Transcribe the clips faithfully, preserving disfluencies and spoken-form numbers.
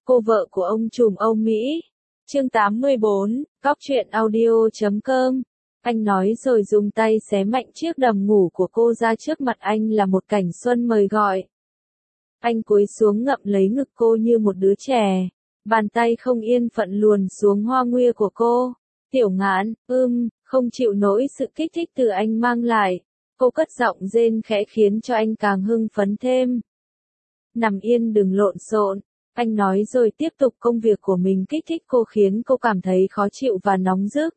Cô vợ của ông trùm Âu Mỹ. Chương tám mươi bốn, Cóc truyện audio chấm com. Anh nói rồi dùng tay xé mạnh chiếc đầm ngủ của cô ra trước mặt anh là một cảnh xuân mời gọi. Anh cúi xuống ngậm lấy ngực cô như một đứa trẻ. Bàn tay không yên phận luồn xuống hoa nguya của cô. Tiểu Ngạn, ưm, không chịu nổi sự kích thích từ anh mang lại. Cô cất giọng rên khẽ khiến cho anh càng hưng phấn thêm. Nằm yên đừng lộn xộn. Anh nói rồi tiếp tục công việc của mình kích thích cô khiến cô cảm thấy khó chịu và nóng rức.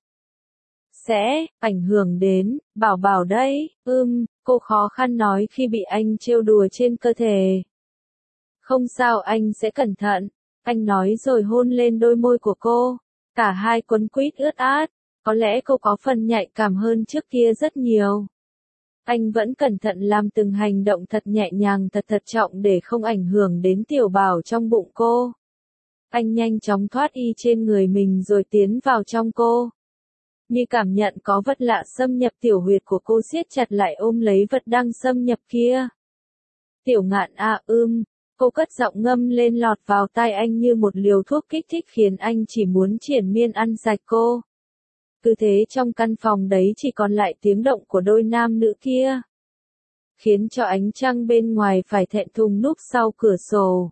Sẽ, ảnh hưởng đến, bảo bảo đây, ưm, cô khó khăn nói khi bị anh trêu đùa trên cơ thể. Không sao anh sẽ cẩn thận, anh nói rồi hôn lên đôi môi của cô. Cả hai quấn quýt ướt át, có lẽ cô có phần nhạy cảm hơn trước kia rất nhiều. Anh vẫn cẩn thận làm từng hành động thật nhẹ nhàng thật thật trọng để không ảnh hưởng đến tiểu bảo trong bụng cô. Anh nhanh chóng thoát y trên người mình rồi tiến vào trong cô. Như cảm nhận có vật lạ xâm nhập tiểu huyệt của cô siết chặt lại ôm lấy vật đang xâm nhập kia. Tiểu Ngạn à ưm, cô cất giọng ngâm lên lọt vào tai anh như một liều thuốc kích thích khiến anh chỉ muốn triền miên ăn sạch cô. Cứ thế trong căn phòng đấy chỉ còn lại tiếng động của đôi nam nữ kia. Khiến cho ánh trăng bên ngoài phải thẹn thùng núp sau cửa sổ.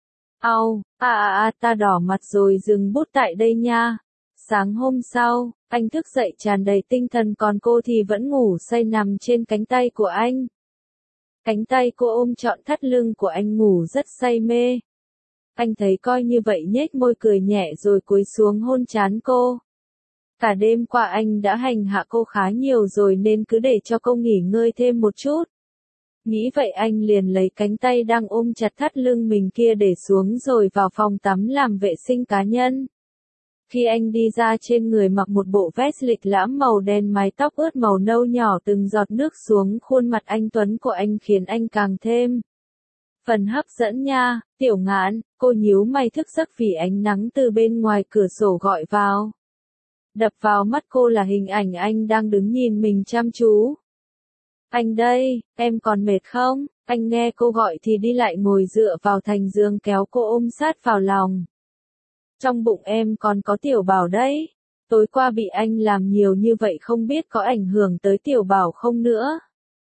Au, à à à ta đỏ mặt rồi dừng bút tại đây nha. Sáng hôm sau, anh thức dậy tràn đầy tinh thần còn cô thì vẫn ngủ say nằm trên cánh tay của anh. Cánh tay cô ôm trọn thắt lưng của anh ngủ rất say mê. Anh thấy coi như vậy nhếch môi cười nhẹ rồi cúi xuống hôn trán cô. Cả đêm qua anh đã hành hạ cô khá nhiều rồi nên cứ để cho cô nghỉ ngơi thêm một chút. Nghĩ vậy anh liền lấy cánh tay đang ôm chặt thắt lưng mình kia để xuống rồi vào phòng tắm làm vệ sinh cá nhân. Khi anh đi ra trên người mặc một bộ vest lịch lãm màu đen mái tóc ướt màu nâu nhỏ từng giọt nước xuống khuôn mặt anh tuấn của anh khiến anh càng thêm phần hấp dẫn nha. Tiểu Ngạn, cô nhíu mày thức giấc vì ánh nắng từ bên ngoài cửa sổ gọi vào. Đập vào mắt cô là hình ảnh anh đang đứng nhìn mình chăm chú. Anh đây, em còn mệt không? Anh nghe cô gọi thì đi lại ngồi dựa vào thành giường kéo cô ôm sát vào lòng. Trong bụng em còn có tiểu bảo đấy. Tối qua bị anh làm nhiều như vậy không biết có ảnh hưởng tới tiểu bảo không nữa.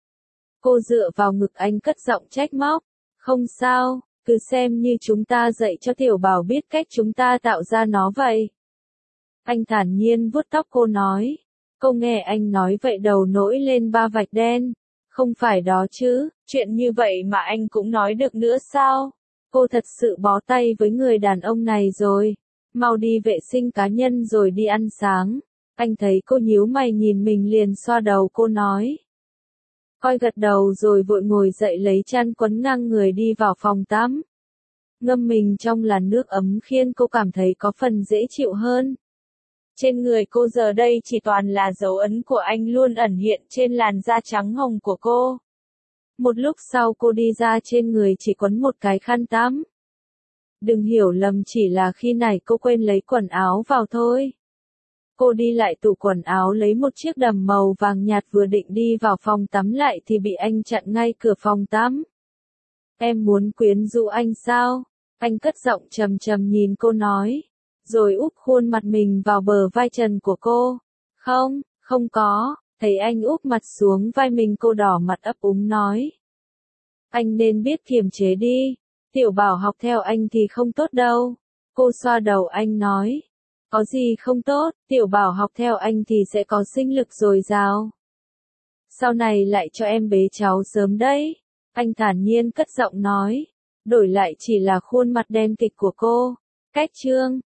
Cô dựa vào ngực anh cất giọng trách móc. Không sao, cứ xem như chúng ta dạy cho tiểu bảo biết cách chúng ta tạo ra nó vậy. Anh thản nhiên vuốt tóc cô nói. Cô nghe anh nói vậy đầu nổi lên ba vạch đen. Không phải đó chứ, chuyện như vậy mà anh cũng nói được nữa sao? Cô thật sự bó tay với người đàn ông này rồi. Mau đi vệ sinh cá nhân rồi đi ăn sáng. Anh thấy cô nhíu mày nhìn mình liền xoa đầu cô nói. Coi gật đầu rồi vội ngồi dậy lấy chăn quấn ngang người đi vào phòng tắm. Ngâm mình trong làn nước ấm khiến cô cảm thấy có phần dễ chịu hơn. Trên người cô giờ đây chỉ toàn là dấu ấn của anh luôn ẩn hiện trên làn da trắng hồng của cô. Một lúc sau cô đi ra trên người chỉ quấn một cái khăn tắm. Đừng hiểu lầm chỉ là khi này cô quên lấy quần áo vào thôi. Cô đi lại tủ quần áo lấy một chiếc đầm màu vàng nhạt vừa định đi vào phòng tắm lại thì bị anh chặn ngay cửa phòng tắm. Em muốn quyến rũ anh sao? Anh cất giọng trầm trầm nhìn cô nói. Rồi úp khuôn mặt mình vào bờ vai trần của cô. Không, không có, thấy anh úp mặt xuống vai mình cô đỏ mặt ấp úng nói. Anh nên biết kiềm chế đi, tiểu bảo học theo anh thì không tốt đâu. Cô xoa đầu anh nói. Có gì không tốt, tiểu bảo học theo anh thì sẽ có sinh lực dồi dào. Sau này lại cho em bế cháu sớm đấy. Anh thản nhiên cất giọng nói. Đổi lại chỉ là khuôn mặt đen kịch của cô. Cách chương